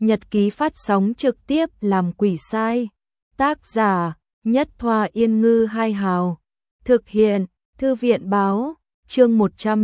Nhật ký phát sóng trực tiếp làm quỷ sai. Tác giả Nhất Thoa Yên Ngư Hai Hào. Thực hiện Thư viện Báo. Chương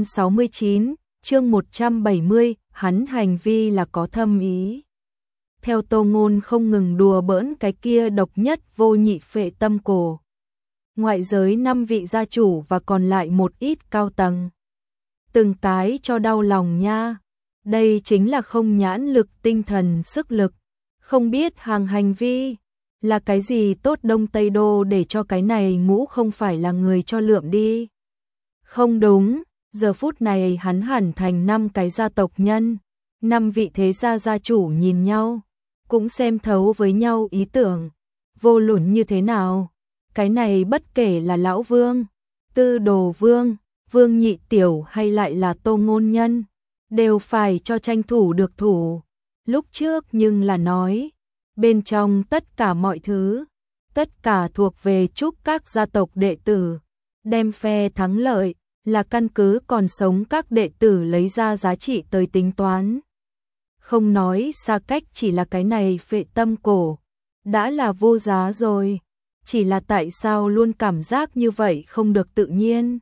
169, chương 170, hắn hành vi là có thâm ý. Theo Tô Ngôn không ngừng đùa bỡn cái kia độc nhất vô nhị phệ tâm cổ. Ngoại giới 5 vị gia chủ và còn lại một ít cao tầng. Từng cái cho đau lòng nha. Đây chính là không nhãn lực tinh thần sức lực. Không biết hàng hành vi là cái gì tốt Đông Tây Đô để cho cái này ngũ không phải là người cho lượm đi. Không đúng, giờ phút này hắn hẳn thành 5 cái gia tộc nhân. 5 vị thế gia gia chủ nhìn nhau, cũng xem thấu với nhau ý tưởng. Vô luận như thế nào, cái này bất kể là Lão Vương, Tư Đồ Vương, Vương Nhị Tiểu hay lại là Tô Ngôn Nhân, đều phải cho tranh thủ được thủ. Lúc trước nhưng là nói, bên trong tất cả mọi thứ, tất cả thuộc về chúc các gia tộc đệ tử, đem phe thắng lợi, là căn cứ còn sống các đệ tử lấy ra giá trị tới tính toán. Không nói xa cách chỉ là cái này phệ tâm cổ, đã là vô giá rồi, chỉ là tại sao luôn cảm giác như vậy không được tự nhiên.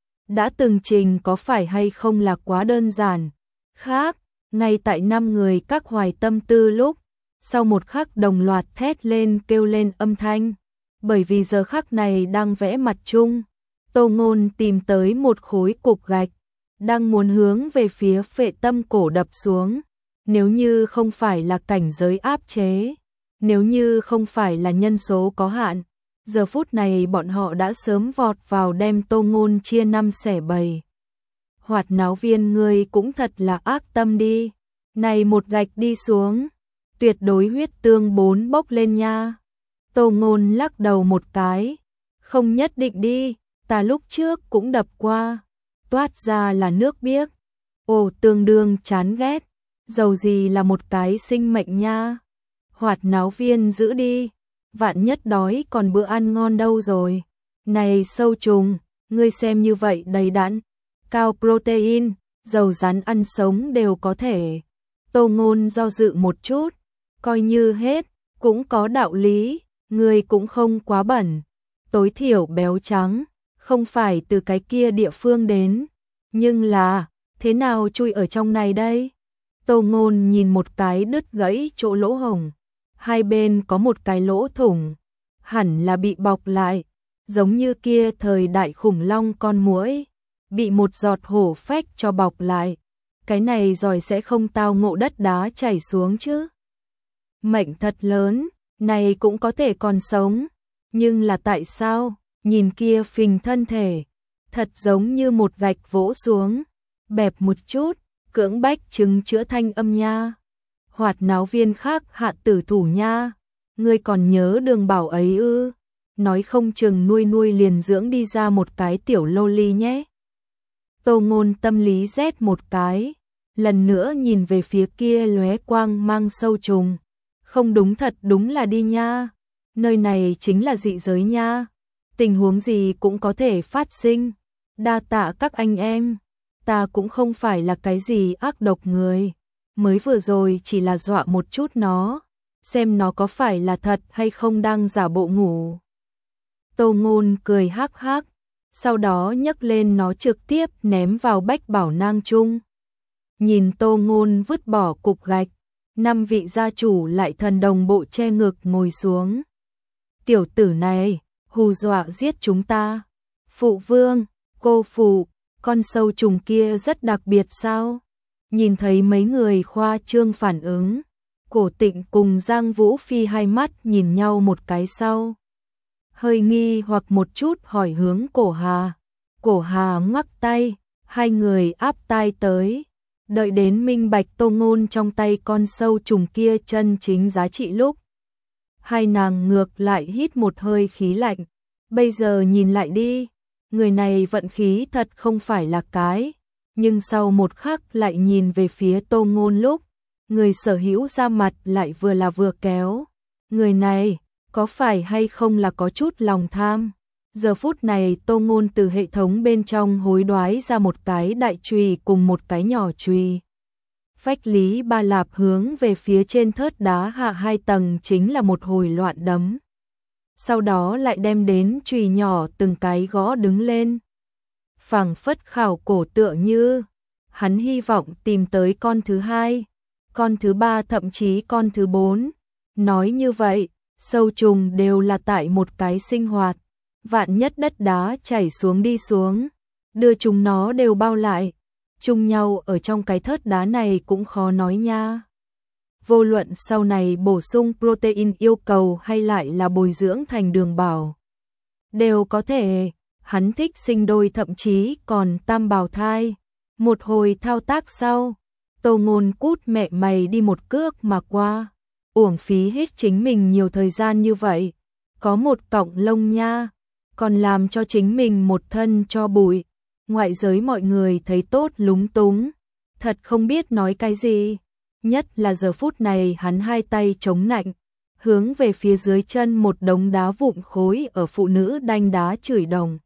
Đã từng trình có phải hay không là quá đơn giản. Khác, ngay tại 5 người các hoài tâm tư lúc, sau một khắc đồng loạt thét lên kêu lên âm thanh, bởi vì giờ khắc này đang vẽ mặt chung. Tô Ngôn tìm tới một khối cục gạch, đang muốn hướng về phía phệ tâm cổ đập xuống. Nếu như không phải là cảnh giới áp chế, nếu như không phải là nhân số có hạn, giờ phút này bọn họ đã sớm vọt vào đem Tô Ngôn chia 5 xẻ 7. Hoạt náo viên ngươi cũng thật là ác tâm đi. Này một gạch đi xuống, tuyệt đối huyết tương 4 bốc lên nha. Tô Ngôn lắc đầu một cái, không nhất định đi, ta lúc trước cũng đập qua, toát ra là nước biếc. Ồ, tương đương chán ghét, dầu gì là một cái sinh mệnh nha. Hoạt náo viên giữ đi, vạn nhất đói còn bữa ăn ngon đâu rồi. Này sâu trùng, ngươi xem như vậy đầy đặn, cao protein, dầu rắn ăn sống đều có thể. Tô Ngôn do dự một chút, coi như hết, cũng có đạo lý, ngươi cũng không quá bẩn, tối thiểu béo trắng, không phải từ cái kia địa phương đến, nhưng là, thế nào chui ở trong này đây? Tô Ngôn nhìn một cái đứt gãy chỗ lỗ hổng, hai bên có một cái lỗ thủng, hẳn là bị bọc lại, giống như kia thời đại khủng long con muỗi, bị một giọt hổ phách cho bọc lại. Cái này rồi sẽ không tao ngộ đất đá chảy xuống chứ. Mệnh thật lớn, này cũng có thể còn sống, nhưng là tại sao, nhìn kia phình thân thể, thật giống như một gạch vỗ xuống, bẹp một chút, cưỡng bách chứng chữa thanh âm nha. Hoạt náo viên khác hạ tử thủ nha, ngươi còn nhớ Đường Bảo ấy ư? Nói không chừng nuôi nuôi liền dưỡng đi ra một cái tiểu loli nhé. Tô Ngôn tâm lý rét một cái, lần nữa nhìn về phía kia lóe quang mang sâu trùng. Không đúng, thật đúng là đi nha, nơi này chính là dị giới nha, tình huống gì cũng có thể phát sinh. Đa tạ các anh em, ta cũng không phải là cái gì ác độc người, mới vừa rồi chỉ là dọa một chút nó, xem nó có phải là thật hay không đang giả bộ ngủ. Tô Ngôn cười hắc hắc, sau đó nhấc lên nó trực tiếp ném vào bách bảo nang chung. Nhìn Tô Ngôn vứt bỏ cục gạch, 5 vị gia chủ lại thần đồng bộ che ngực ngồi xuống. Tiểu tử này, hù dọa giết chúng ta. Phụ vương, cô phụ, con sâu trùng kia rất đặc biệt sao? Nhìn thấy mấy người khoa trương phản ứng, Cổ Tịnh cùng Giang Vũ Phi hai mắt nhìn nhau một cái sau. Hơi nghi hoặc một chút hỏi hướng Cổ Hà. Cổ Hà ngoắc tay, hai người áp tai tới. Đợi đến minh bạch Tô Ngôn trong tay con sâu trùng kia chân chính giá trị lúc, hai nàng ngược lại hít một hơi khí lạnh. Bây giờ nhìn lại đi, người này vận khí thật không phải là cái. Nhưng sau một khắc lại nhìn về phía Tô Ngôn lúc, người sở hữu ra mặt lại vừa là vừa kéo. Người này, có phải hay không là có chút lòng tham? Giờ phút này Tô Ngôn từ hệ thống bên trong hối đoái ra một cái đại chùy cùng một cái nhỏ chùy. Phách Lý Ba Lạp hướng về phía trên thớt đá hạ 2 tầng chính là một hồi loạn đấm. Sau đó lại đem đến chùy nhỏ từng cái gõ đứng lên. Phảng phất khảo cổ tựa như, hắn hy vọng tìm tới con thứ 2, con thứ 3 thậm chí con thứ 4. Nói như vậy, sâu trùng đều là tại một cái sinh hoạt, vạn nhất đất đá chảy xuống đi xuống, đưa chúng nó đều bao lại, chung nhau ở trong cái thớt đá này cũng khó nói nha. Vô luận sau này bổ sung protein yêu cầu hay lại là bồi dưỡng thành đường bảo, đều có thể, hắn thích sinh đôi thậm chí còn tam bào thai. Một hồi thao tác sau, Tô Ngôn cút mẹ mày đi một cước mà qua, uổng phí hết chính mình nhiều thời gian như vậy, có một cọng lông nha, còn làm cho chính mình một thân cho bụi, ngoại giới mọi người thấy tốt lúng túng, thật không biết nói cái gì, nhất là giờ phút này hắn 2 tay chống nạnh, hướng về phía dưới chân một đống đá vụn khối ở phụ nữ đanh đá chửi đồng,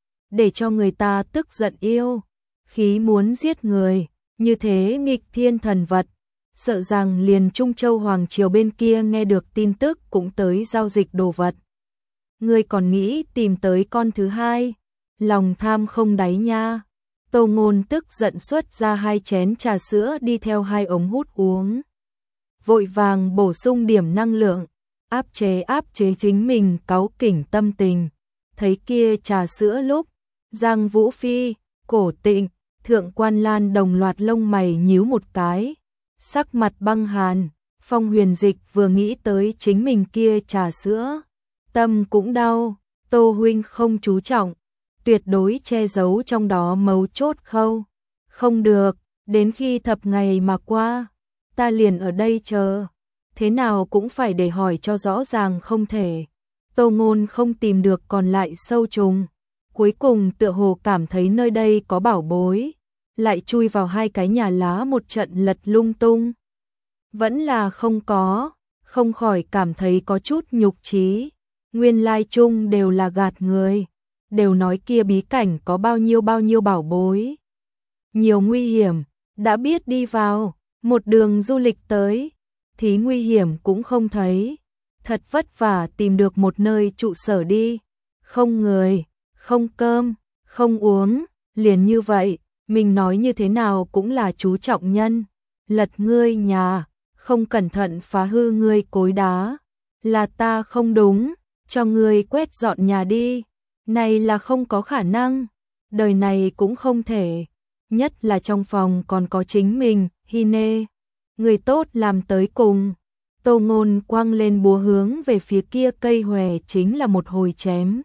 để cho người ta tức giận yêu, khí muốn giết người, như thế nghịch thiên thần vật, sợ rằng liền Trung Châu Hoàng Triều bên kia nghe được tin tức cũng tới giao dịch đồ vật. Ngươi còn nghĩ tìm tới con thứ 2, lòng tham không đáy nha. Tô Ngôn tức giận xuất ra 2 chén trà sữa đi theo 2 ống hút uống. Vội vàng bổ sung điểm năng lượng, áp chế chính mình cáu kỉnh tâm tình. Thấy kia trà sữa lúc, Giang Vũ Phi, Cổ Tịnh, Thượng Quan Lan đồng loạt lông mày nhíu một cái, sắc mặt băng hàn. Phong Huyền Dịch vừa nghĩ tới chính mình kia trà sữa, tâm cũng đau. Tô huynh không chú trọng, tuyệt đối che giấu trong đó mấu chốt khâu. Không được, đến khi thập ngày mà qua, ta liền ở đây chờ, thế nào cũng phải để hỏi cho rõ ràng không thể. Tô Ngôn không tìm được còn lại sâu trùng, cuối cùng tựa hồ cảm thấy nơi đây có bảo bối, lại chui vào 2 cái nhà lá một trận lật lung tung. Vẫn là không có, không khỏi cảm thấy có chút nhục chí. Nguyên lai chung đều là gạt người, đều nói kia bí cảnh có bao nhiêu bảo bối. Nhiều nguy hiểm, đã biết đi vào, một đường du lịch tới, thì nguy hiểm cũng không thấy. Thật vất vả tìm được một nơi trụ sở đi, không người, không cơm, không uống, liền như vậy, mình nói như thế nào cũng là chú trọng nhân. Lật ngươi nhà, không cẩn thận phá hư ngươi cối đá, là ta không đúng, cho ngươi quét dọn nhà đi, này là không có khả năng, đời này cũng không thể, nhất là trong phòng còn có chính mình, hi nê, người tốt làm tới cùng. Tô Ngôn quăng lên búa hướng về phía kia cây hòe chính là một hồi chém.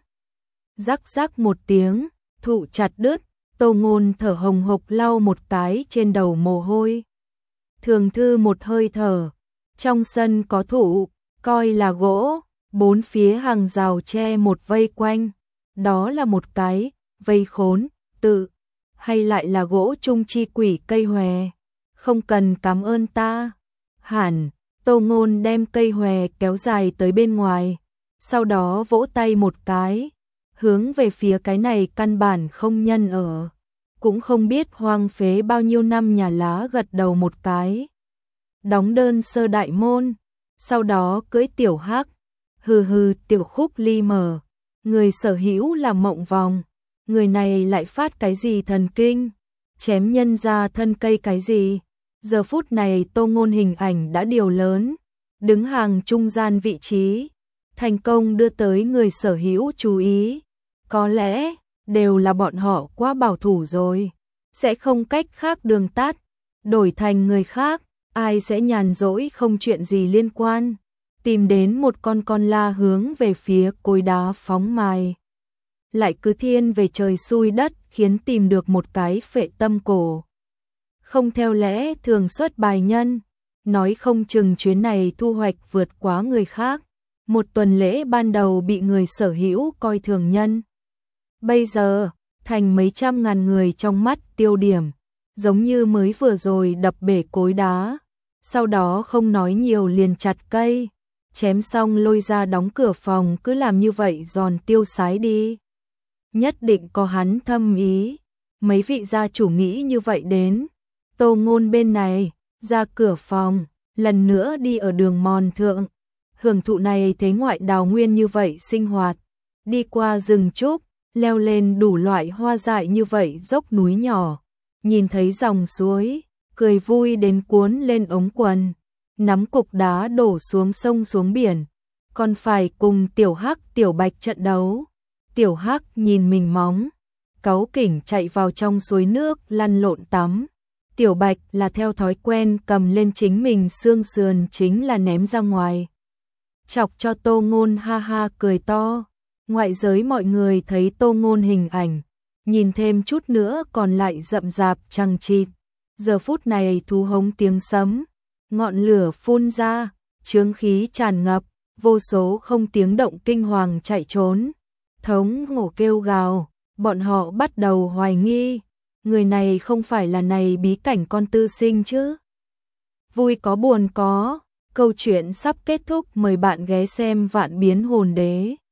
Rắc rắc một tiếng, thụ chặt đứt, Tô Ngôn thở hồng hộc lau một cái trên đầu mồ hôi. Thường thư một hơi thở, trong sân có thụ, coi là gỗ, 4 phía hàng rào tre một vây quanh, đó là một cái, vây khốn, tự, hay lại là gỗ trung chi quỷ cây hòe, không cần cảm ơn ta. Hẳn, Tô Ngôn đem cây hòe kéo dài tới bên ngoài, sau đó vỗ tay một cái, hướng về phía cái này căn bản không nhân ở, cũng không biết hoang phế bao nhiêu năm nhà lá gật đầu một cái. Đóng đơn sơ đại môn, sau đó cưỡi tiểu hắc, hừ tiểu khúc ly mở, người sở hữu là Mộng Vòng, người này lại phát cái gì thần kinh, chém nhân ra thân cây cái gì. Giờ phút này Tô Ngôn hình ảnh đã điều lớn, đứng hàng trung gian vị trí, thành công đưa tới người sở hữu chú ý. Có lẽ, đều là bọn họ quá bảo thủ rồi, sẽ không cách khác đường tắt, đổi thành người khác, ai sẽ nhàn rỗi không chuyện gì liên quan, tìm đến một con la hướng về phía cối đá phóng mài. Lại cứ thiên về trời xui đất khiến tìm được một cái phệ tâm cổ. Không theo lẽ thường xuất bài nhân, nói không chừng chuyến này thu hoạch vượt quá người khác, một tuần lễ ban đầu bị người sở hữu coi thường nhân. Bây giờ, thành mấy trăm ngàn người trong mắt tiêu điểm, giống như mới vừa rồi đập bể cối đá, sau đó không nói nhiều liền chặt cây, chém xong lôi ra đóng cửa phòng cứ làm như vậy giòn tiêu sái đi. Nhất định có hắn thâm ý, mấy vị gia chủ nghĩ như vậy đến. Tô Ngôn bên này, ra cửa phòng, lần nữa đi ở đường mòn thượng. Hưởng thụ này thế ngoại đào nguyên như vậy sinh hoạt, đi qua rừng trúc, leo lên đủ loại hoa dại như vậy dốc núi nhỏ, nhìn thấy dòng suối, cười vui đến cuốn lên ống quần, nắm cục đá đổ xuống sông xuống biển, còn phải cùng Tiểu Hắc Tiểu Bạch trận đấu. Tiểu Hắc nhìn mình móng, cáu kỉnh chạy vào trong suối nước lăn lộn tắm. Tiểu Bạch là theo thói quen cầm lên chính mình xương sườn chính là ném ra ngoài. Chọc cho Tô Ngôn ha ha cười to. Ngoại giới mọi người thấy Tô Ngôn hình ảnh, nhìn thêm chút nữa còn lại rậm rạp chằng chịt. Giờ phút này thú hống tiếng sấm, ngọn lửa phun ra, chướng khí tràn ngập, vô số không tiếng động kinh hoàng chạy trốn. Thống ngổ kêu gào, bọn họ bắt đầu hoài nghi, người này không phải là này bí cảnh con tư sinh chứ. Vui có buồn có, câu chuyện sắp kết thúc, mời bạn ghé xem Vạn Biến Hồn Đế.